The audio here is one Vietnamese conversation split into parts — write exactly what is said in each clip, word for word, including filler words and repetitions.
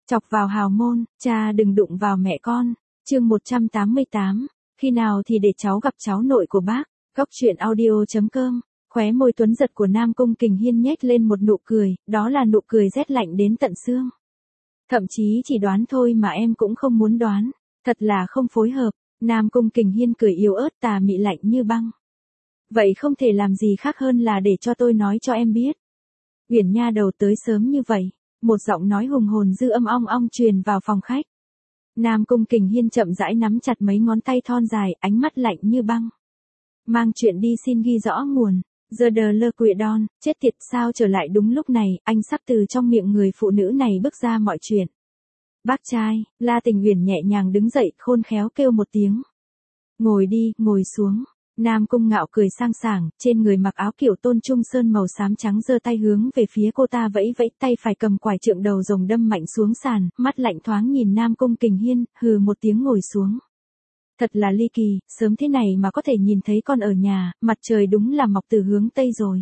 Chọc vào hào môn, cha đừng đụng vào mẹ con. Chương một trăm tám mươi tám, khi nào thì để cháu gặp cháu nội của bác. Góc truyện audio chấm com. Khóe môi tuấn giật của Nam Cung Kình Hiên nhếch lên một nụ cười, đó là nụ cười rét lạnh đến tận xương. Thậm chí chỉ đoán thôi mà em cũng không muốn đoán, thật là không phối hợp. Nam Cung Kình Hiên cười yếu ớt tà mị lạnh như băng. Vậy không thể làm gì khác hơn là để cho tôi nói cho em biết. Uyển Nha đầu tới sớm như vậy, một giọng nói hùng hồn dư âm ong ong truyền vào phòng khách. Nam Cung Kình Hiên chậm rãi nắm chặt mấy ngón tay thon dài, ánh mắt lạnh như băng. Mang chuyện đi xin ghi rõ nguồn. Giờ đờ lơ quỵ đon, chết tiệt, sao trở lại đúng lúc này, anh sắp từ trong miệng người phụ nữ này bước ra mọi chuyện. Bác trai, La Tình Uyển nhẹ nhàng đứng dậy, khôn khéo kêu một tiếng. Ngồi đi, ngồi xuống. Nam Cung Ngạo cười sang sảng, trên người mặc áo kiểu tôn trung sơn màu xám trắng, giơ tay hướng về phía cô ta vẫy vẫy, tay phải cầm quải trượng đầu rồng đâm mạnh xuống sàn, mắt lạnh thoáng nhìn Nam Cung Kình Hiên, hừ một tiếng ngồi xuống. Thật là ly kỳ, sớm thế này mà có thể nhìn thấy con ở nhà, mặt trời đúng là mọc từ hướng Tây rồi.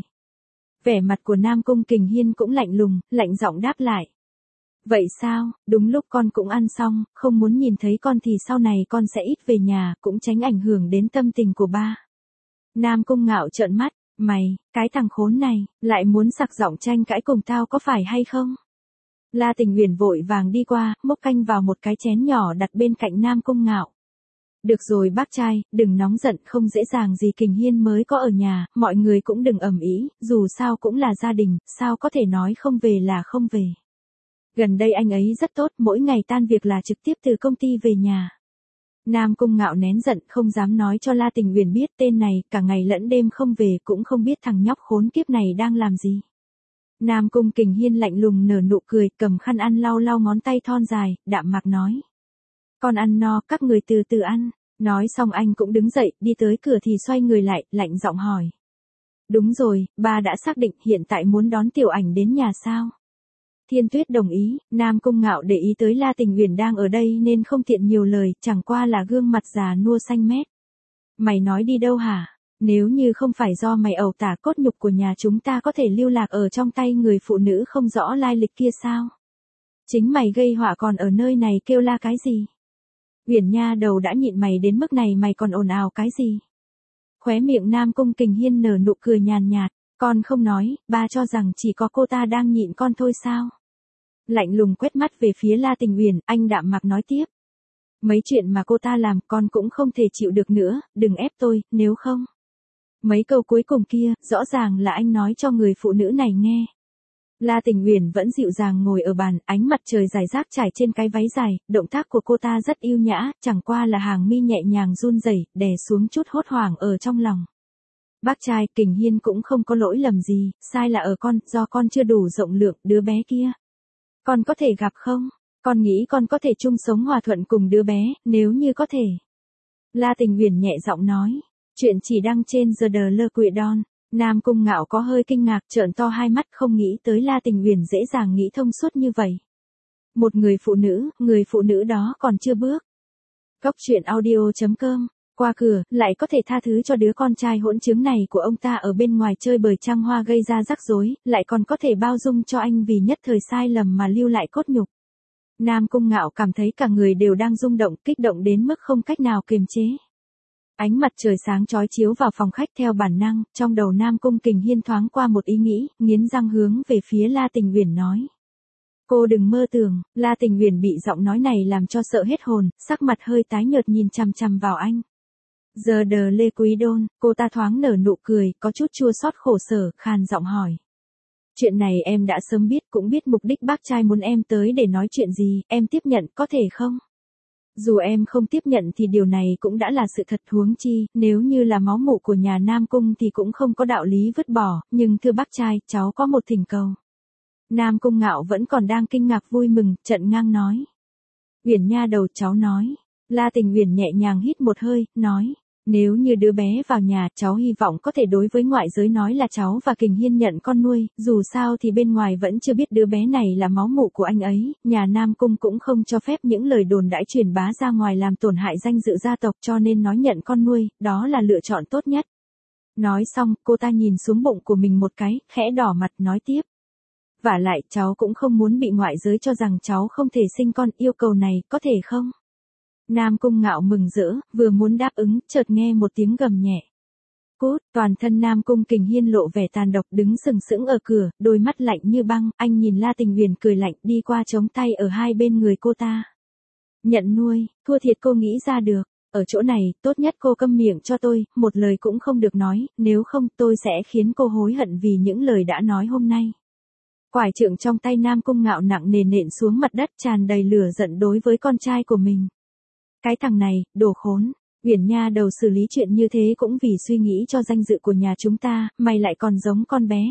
Vẻ mặt của Nam Cung Kình Hiên cũng lạnh lùng, lạnh giọng đáp lại. Vậy sao, đúng lúc con cũng ăn xong, không muốn nhìn thấy con thì sau này con sẽ ít về nhà, cũng tránh ảnh hưởng đến tâm tình của ba. Nam Cung Ngạo trợn mắt, mày, cái thằng khốn này, lại muốn sặc giọng tranh cãi cùng tao có phải hay không? La Tình Uyển vội vàng đi qua, múc canh vào một cái chén nhỏ đặt bên cạnh Nam Cung Ngạo. Được rồi bác trai, đừng nóng giận, không dễ dàng gì Kình Hiên mới có ở nhà, mọi người cũng đừng ầm ĩ, dù sao cũng là gia đình, sao có thể nói không về là không về. Gần đây anh ấy rất tốt, mỗi ngày tan việc là trực tiếp từ công ty về nhà. Nam Cung Ngạo nén giận, không dám nói cho La Tình Uyển biết tên này, cả ngày lẫn đêm không về, cũng không biết thằng nhóc khốn kiếp này đang làm gì. Nam Cung Kình Hiên lạnh lùng nở nụ cười, cầm khăn ăn lau lau ngón tay thon dài, đạm mạc nói. Con ăn no, các người từ từ ăn. Nói xong anh cũng đứng dậy, đi tới cửa thì xoay người lại, lạnh giọng hỏi. Đúng rồi, ba đã xác định hiện tại muốn đón Tiểu Ảnh đến nhà sao? Thiên Tuyết đồng ý, Nam Cung Ngạo để ý tới La Tình Uyển đang ở đây nên không tiện nhiều lời, chẳng qua là gương mặt già nua xanh mét. Mày nói đi đâu hả? Nếu như không phải do mày ẩu tả cốt nhục của nhà chúng ta có thể lưu lạc ở trong tay người phụ nữ không rõ lai lịch kia sao? Chính mày gây họa còn ở nơi này kêu la cái gì? Uyển Nha đầu đã nhịn mày đến mức này mày còn ồn ào cái gì? Khóe miệng Nam Cung Kình Hiên nở nụ cười nhàn nhạt, con không nói, ba cho rằng chỉ có cô ta đang nhịn con thôi sao? Lạnh lùng quét mắt về phía La Tình Uyển, anh đạm mạc nói tiếp. Mấy chuyện mà cô ta làm con cũng không thể chịu được nữa, đừng ép tôi, nếu không. Mấy câu cuối cùng kia, rõ ràng là anh nói cho người phụ nữ này nghe. La Tình Uyển vẫn dịu dàng ngồi ở bàn, ánh mặt trời rải rác trải trên cái váy dài, động tác của cô ta rất yêu nhã, chẳng qua là hàng mi nhẹ nhàng run rẩy, đè xuống chút hốt hoảng ở trong lòng. Bác trai, Kình Hiên cũng không có lỗi lầm gì, sai là ở con, do con chưa đủ rộng lượng, đứa bé kia. Con có thể gặp không? Con nghĩ con có thể chung sống hòa thuận cùng đứa bé, nếu như có thể. La Tình Uyển nhẹ giọng nói, chuyện chỉ đăng trên The Lơ Quỵ Đon. Nam Cung Ngạo có hơi kinh ngạc, trợn to hai mắt, không nghĩ tới La Tình Uyển dễ dàng nghĩ thông suốt như vậy. Một người phụ nữ, người phụ nữ đó còn chưa bước. Góc truyện audio chấm com. Qua cửa, lại có thể tha thứ cho đứa con trai hỗn chứng này của ông ta ở bên ngoài chơi bời trăng hoa gây ra rắc rối, lại còn có thể bao dung cho anh vì nhất thời sai lầm mà lưu lại cốt nhục. Nam Cung Ngạo cảm thấy cả người đều đang rung động, kích động đến mức không cách nào kiềm chế. Ánh mặt trời sáng chói chiếu vào phòng khách theo bản năng, trong đầu Nam Cung Kình Hiên thoáng qua một ý nghĩ, nghiến răng hướng về phía La Tình Uyển nói. Cô đừng mơ tưởng, La Tình Uyển bị giọng nói này làm cho sợ hết hồn, sắc mặt hơi tái nhợt nhìn chằm chằm vào anh. Giờ đờ lê quý đôn, cô ta thoáng nở nụ cười, có chút chua xót khổ sở, khàn giọng hỏi. Chuyện này em đã sớm biết, cũng biết mục đích bác trai muốn em tới để nói chuyện gì, em tiếp nhận có thể không? Dù em không tiếp nhận thì điều này cũng đã là sự thật, huống chi, nếu như là máu mủ của nhà Nam Cung thì cũng không có đạo lý vứt bỏ, nhưng thưa bác trai, cháu có một thỉnh cầu. Nam Cung Ngạo vẫn còn đang kinh ngạc vui mừng, trận ngang nói. Uyển Nha đầu, cháu nói. La Tình Uyển nhẹ nhàng hít một hơi, nói. Nếu như đứa bé vào nhà, cháu hy vọng có thể đối với ngoại giới nói là cháu và Kình Hiên nhận con nuôi, dù sao thì bên ngoài vẫn chưa biết đứa bé này là máu mủ của anh ấy, nhà Nam Cung cũng không cho phép những lời đồn đãi truyền bá ra ngoài làm tổn hại danh dự gia tộc, cho nên nói nhận con nuôi, đó là lựa chọn tốt nhất. Nói xong, cô ta nhìn xuống bụng của mình một cái, khẽ đỏ mặt nói tiếp. Vả lại cháu cũng không muốn bị ngoại giới cho rằng cháu không thể sinh con, yêu cầu này có thể không? Nam Cung Ngạo mừng rỡ, vừa muốn đáp ứng, chợt nghe một tiếng gầm nhẹ. Cút, toàn thân Nam Cung Kình Hiên lộ vẻ tàn độc đứng sừng sững ở cửa, đôi mắt lạnh như băng, anh nhìn La Tình Huyền cười lạnh đi qua chống tay ở hai bên người cô ta. Nhận nuôi, thua thiệt cô nghĩ ra được, ở chỗ này, tốt nhất cô câm miệng cho tôi, một lời cũng không được nói, nếu không tôi sẽ khiến cô hối hận vì những lời đã nói hôm nay. Quải trượng trong tay Nam Cung Ngạo nặng nề nện xuống mặt đất tràn đầy lửa giận đối với con trai của mình. Cái thằng này, đồ khốn. Uyển Nha đầu xử lý chuyện như thế cũng vì suy nghĩ cho danh dự của nhà chúng ta, mày lại còn giống con bé.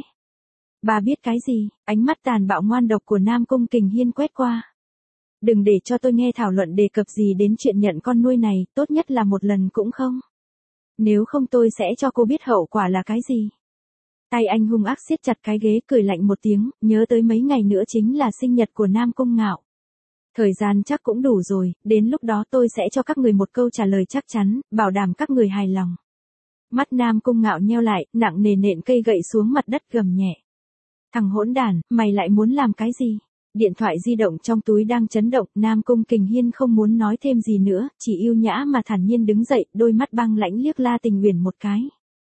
Bà biết cái gì? Ánh mắt tàn bạo ngoan độc của Nam Cung Kình Hiên quét qua. Đừng để cho tôi nghe thảo luận đề cập gì đến chuyện nhận con nuôi này, tốt nhất là một lần cũng không. Nếu không tôi sẽ cho cô biết hậu quả là cái gì. Tay anh hung ác siết chặt cái ghế cười lạnh một tiếng, nhớ tới mấy ngày nữa chính là sinh nhật của Nam Cung Ngạo. Thời gian chắc cũng đủ rồi, đến lúc đó tôi sẽ cho các người một câu trả lời chắc chắn, bảo đảm các người hài lòng. Mắt Nam Cung Ngạo nheo lại, nặng nề nện cây gậy xuống mặt đất gầm nhẹ. Thằng hỗn đản, mày lại muốn làm cái gì? Điện thoại di động trong túi đang chấn động, Nam Cung Kình Hiên không muốn nói thêm gì nữa, chỉ yêu nhã mà thản nhiên đứng dậy, đôi mắt băng lãnh liếc La Tình Huyền một cái.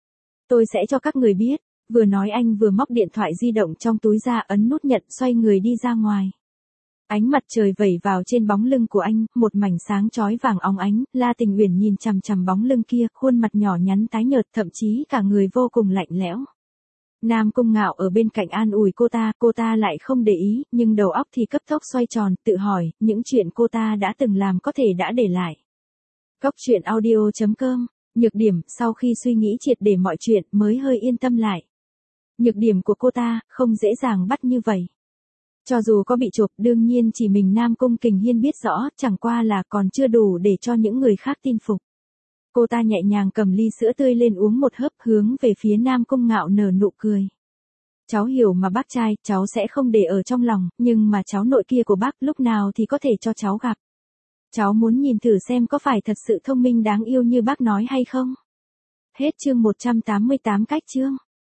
Tôi sẽ cho các người biết, vừa nói anh vừa móc điện thoại di động trong túi ra ấn nút nhận xoay người đi ra ngoài. Ánh mặt trời vẩy vào trên bóng lưng của anh, một mảnh sáng chói vàng óng ánh, La Tình Uyển nhìn chằm chằm bóng lưng kia, khuôn mặt nhỏ nhắn tái nhợt, thậm chí cả người vô cùng lạnh lẽo. Nam Cung Ngạo ở bên cạnh an ủi cô ta, cô ta lại không để ý, nhưng đầu óc thì cấp tốc xoay tròn, tự hỏi, những chuyện cô ta đã từng làm có thể đã để lại. Cốc truyện audio chấm com, nhược điểm, sau khi suy nghĩ triệt để mọi chuyện mới hơi yên tâm lại. Nhược điểm của cô ta, không dễ dàng bắt như vậy. Cho dù có bị chụp, đương nhiên chỉ mình Nam Cung Kình Hiên biết rõ, chẳng qua là còn chưa đủ để cho những người khác tin phục. Cô ta nhẹ nhàng cầm ly sữa tươi lên uống một hớp, hướng về phía Nam Cung Ngạo nở nụ cười. Cháu hiểu mà bác trai, cháu sẽ không để ở trong lòng, nhưng mà cháu nội kia của bác lúc nào thì có thể cho cháu gặp. Cháu muốn nhìn thử xem có phải thật sự thông minh đáng yêu như bác nói hay không? Hết chương một trăm tám mươi tám cách chương.